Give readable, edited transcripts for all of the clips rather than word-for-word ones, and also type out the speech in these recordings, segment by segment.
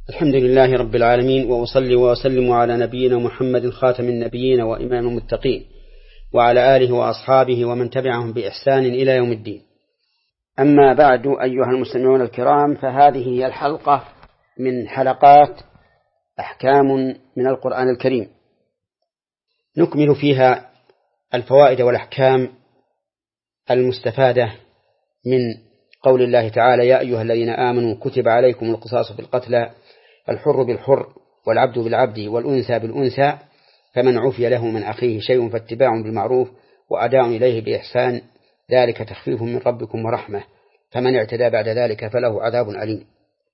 الحمد لله رب العالمين، وأصلي وأسلم على نبينا محمد خاتم النبيين وإمام المتقين، وعلى آله وأصحابه ومن تبعهم بإحسان إلى يوم الدين. أما بعد، أيها المستمعون الكرام، فهذه هي الحلقة من حلقات أحكام من القرآن الكريم، نكمل فيها الفوائد والأحكام المستفادة من قول الله تعالى: يا أيها الذين آمنوا كتب عليكم القصاص في القتلى، الحر بالحر والعبد بالعبد والأنثى بالأنثى، فمن عفي له من أخيه شيء فاتباع بالمعروف وأداء إليه بإحسان، ذلك تخفيف من ربكم ورحمة، فمن اعتدى بعد ذلك فله عذاب أليم.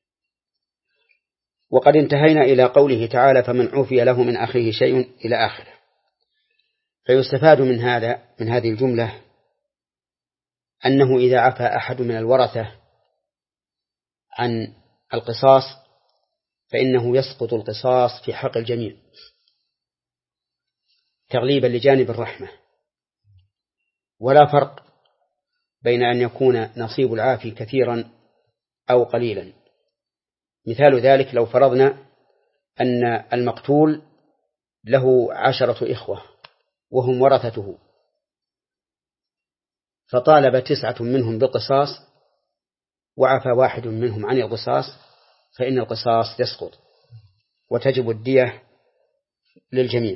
وقد انتهينا إلى قوله تعالى: فمن عفي له من أخيه شيء إلى آخره. فيستفاد من هذه الجملة أنه إذا عفى أحد من الورثة عن القصاص فإنه يسقط القصاص في حق الجميع تغليبا لجانب الرحمة، ولا فرق بين أن يكون نصيب العافي كثيرا أو قليلا. مثال ذلك: لو فرضنا أن المقتول له 10 إخوة وهم ورثته، فطالب 9 منهم بالقصاص وعفى 1 منهم عن القصاص، فإن القصاص يسقط وتجب الدية للجميع.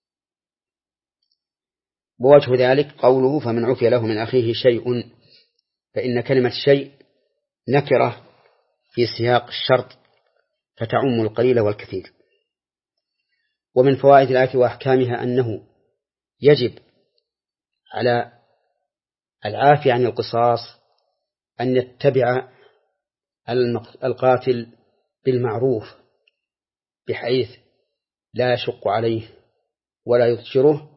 بوجه ذلك قوله: فمن عفي له من أخيه شيء، فإن كلمة شيء نكرة في سياق الشرط فتعم القليل والكثير. ومن فوائد الآية وأحكامها أنه يجب على العافي عن القصاص أن يتبع القاتل بالمعروف، بحيث لا يشق عليه ولا يضجره،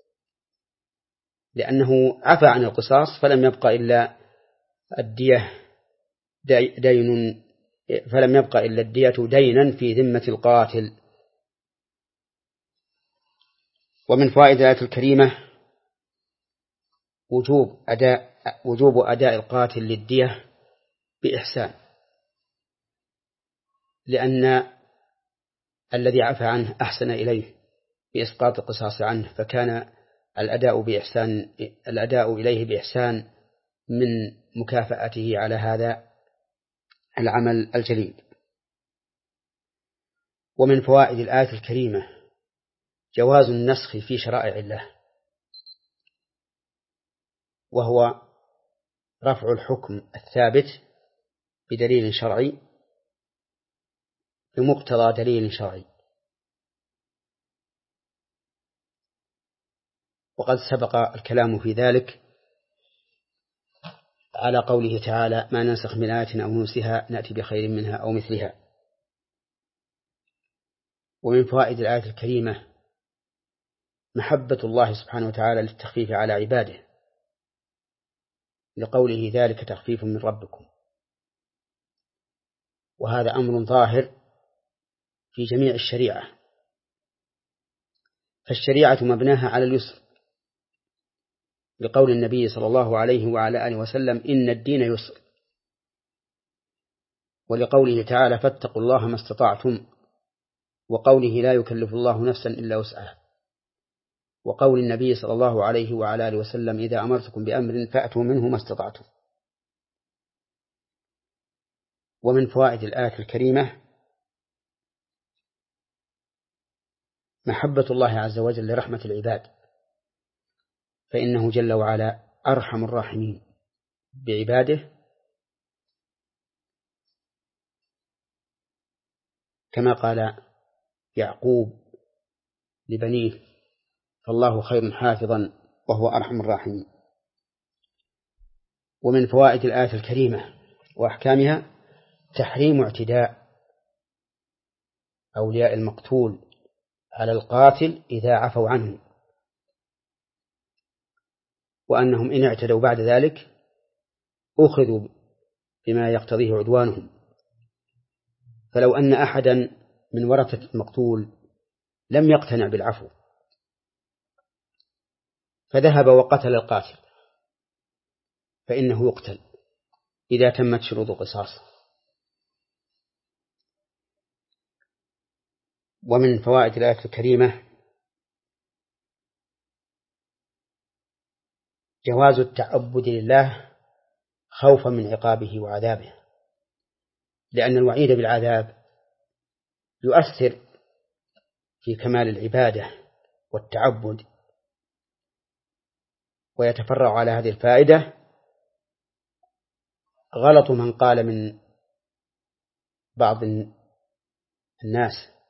لأنه عفى عن القصاص فلم يبقى إلا الدية دينا في ذمة القاتل. ومن فوائد الآية الكريمة وجوب أداء القاتل للدية بإحسان، لأن الذي عفى عنه أحسن إليه بإسقاط القصاص عنه، فكان الأداء إليه بإحسان من مكافأته على هذا العمل الجليل. ومن فوائد الآية الكريمة جواز النسخ في شرائع الله، وهو رفع الحكم الثابت بدليل شرعي بمقتضى دليل شرعي. وقد سبق الكلام في ذلك على قوله تعالى: ما ننسخ من آية أو ننسها نأتي بخير منها أو مثلها. ومن فوائد الآية الكريمة محبة الله سبحانه وتعالى للتخفيف على عباده، لقوله: ذلك تخفيف من ربكم. وهذا أمر ظاهر في جميع الشريعة، فالشريعة مبناها على اليسر، لقول النبي صلى الله عليه وعلى آله وسلم: إن الدين يسر. ولقوله تعالى: فاتقوا الله ما استطعتم، وقوله: لا يكلف الله نفسا إلا وسعها. وقول النبي صلى الله عليه وعلى آله وسلم: إذا أمرتكم بأمر فأتوا منه ما استطعتم. ومن فوائد الآية الكريمة محبة الله عز وجل لرحمة العباد، فإنه جل وعلا أرحم الراحمين بعباده، كما قال يعقوب لبنيه: فالله خير حافظا وهو أرحم الراحمين. ومن فوائد الآية الكريمة وأحكامها تحريم اعتداء أولياء المقتول على القاتل إذا عفوا عنه، وأنهم إن اعتدوا بعد ذلك أخذوا بما يقتضيه عدوانهم. فلو أن أحدا من ورثة المقتول لم يقتنع بالعفو فذهب وقتل القاتل، فإنه يقتل إذا تمت شروط القصاص. ومن فوائد الآية الكريمة جواز التعبد لله خوفا من عقابه وعذابه، لأن الوعيد بالعذاب يؤثر في كمال العبادة والتعبد. ويتفرع على هذه الفائدة غلط من قال من بعض الناس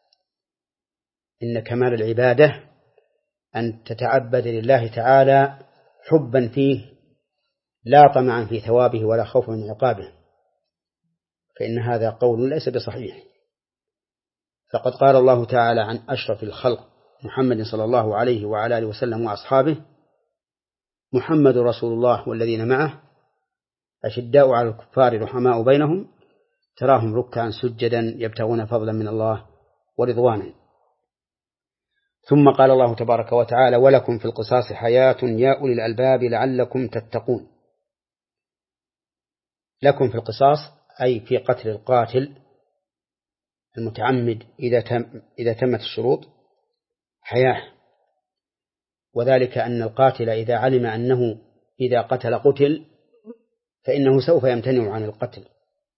إن كمال العبادة أن تتعبد لله تعالى حبا فيه لا طمعا في ثوابه ولا خوفا من عقابه، فإن هذا قول ليس بصحيح. فقد قال الله تعالى عن أشرف الخلق محمد صلى الله عليه وعلى آله وسلم وأصحابه: محمد رسول الله والذين معه أشداء على الكفار رحماء بينهم تراهم ركعا سجدا يبتغون فضلا من الله ورضوانا. ثم قال الله تبارك وتعالى: ولكم في القصاص حياة يا أولي الألباب لعلكم تتقون. لكم في القصاص أي في قتل القاتل المتعمد إذا تمت الشروط حياة، وذلك أن القاتل إذا علم أنه إذا قتل فإنه سوف يمتنع عن القتل،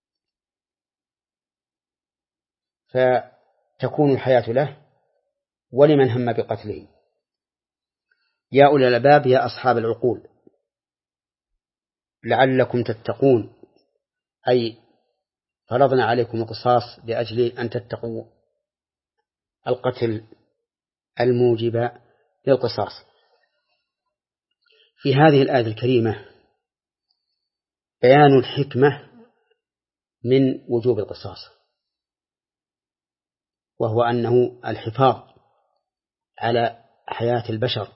فتكون الحياة له ولمن هم بقتله. يا أولي الألباب يا أصحاب العقول لعلكم تتقون، أي فرضنا عليكم القصاص لأجل أن تتقوا القتل الموجب للقصاص. في هذه الآية الكريمة بيان الحكمة من وجوب القصاص، وهو أنه الحفاظ على حياة البشر،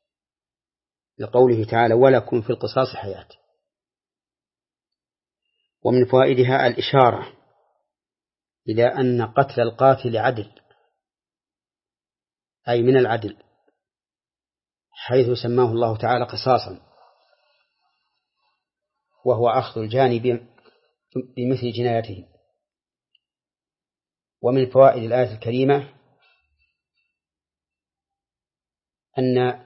لقوله تعالى: ولكم في القصاص حياة. ومن فوائدها الإشارة إلى أن قتل القاتل عدل، أي من العدل، حيث سماه الله تعالى قصاصا، وهو أخذ الجاني بمثل جنايته. ومن فوائد الآية الكريمة أن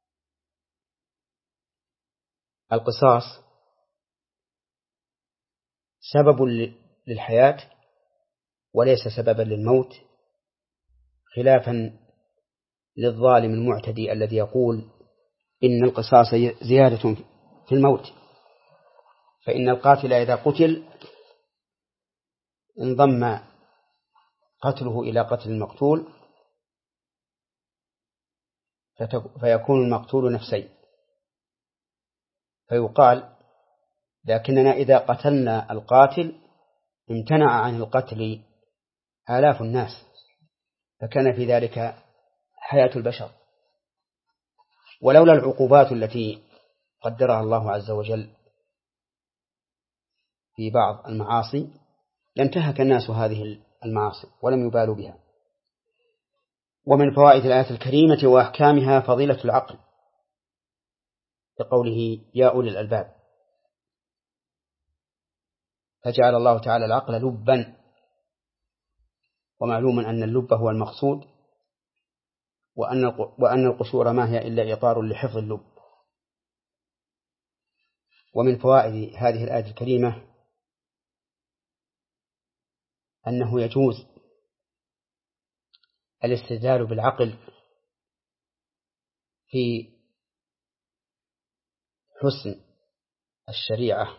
القصاص سبب للحياة وليس سببا للموت، خلافا للظالم المعتدي الذي يقول إن القصاص زيادة في الموت، فإن القاتل إذا قتل انضم قتله إلى قتل المقتول فيكون المقتول نفسين، فيقال: لكننا إذا قتلنا القاتل امتنع عن القتل آلاف الناس، فكان في ذلك حياة البشر. ولولا العقوبات التي قدرها الله عز وجل في بعض المعاصي لانتهك الناس هذه المعاصي ولم يبالوا بها. ومن فوائد الآية الكريمة وأحكامها فضيلة العقل، لقوله: يا أولي الألباب، فجعل الله تعالى العقل لبا، ومعلوم أن اللب هو المقصود، وأن القشور ما هي إلا إطار لحفظ اللب. ومن فوائد هذه الآية الكريمة أنه يجوز الاستدلال بالعقل في حسن الشريعة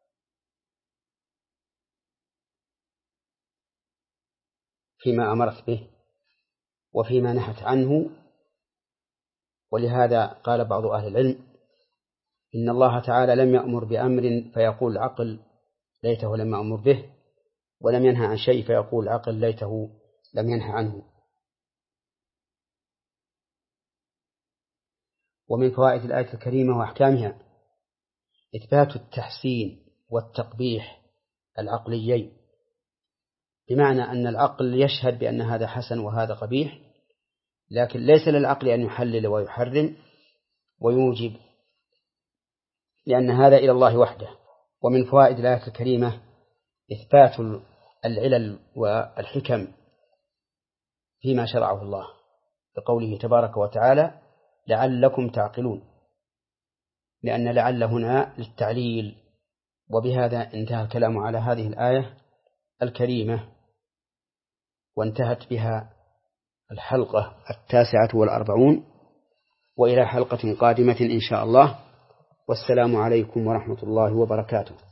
فيما أمرت به وفيما نهت عنه. ولهذا قال بعض أهل العلم: إن الله تعالى لم يأمر بأمر فيقول العقل ليته لم يأمر به، ولم ينهى عن شيء فيقول العقل ليته لم ينهى عنه. ومن فوائد الآية الكريمة وأحكامها إثبات التحسين والتقبيح العقليين، بمعنى أن العقل يشهد بأن هذا حسن وهذا قبيح، لكن ليس للعقل أن يحلل ويحرم ويوجب، لأن هذا إلى الله وحده. ومن فوائد الآية الكريمة إثبات العلل والحكم فيما شرعه الله بقوله تبارك وتعالى لعلكم تعقلون، لأن لعل هنا للتعليل. وبهذا انتهى الكلام على هذه الآية الكريمة، وانتهت بها الحلقة 49، وإلى حلقة قادمة إن شاء الله، والسلام عليكم ورحمة الله وبركاته.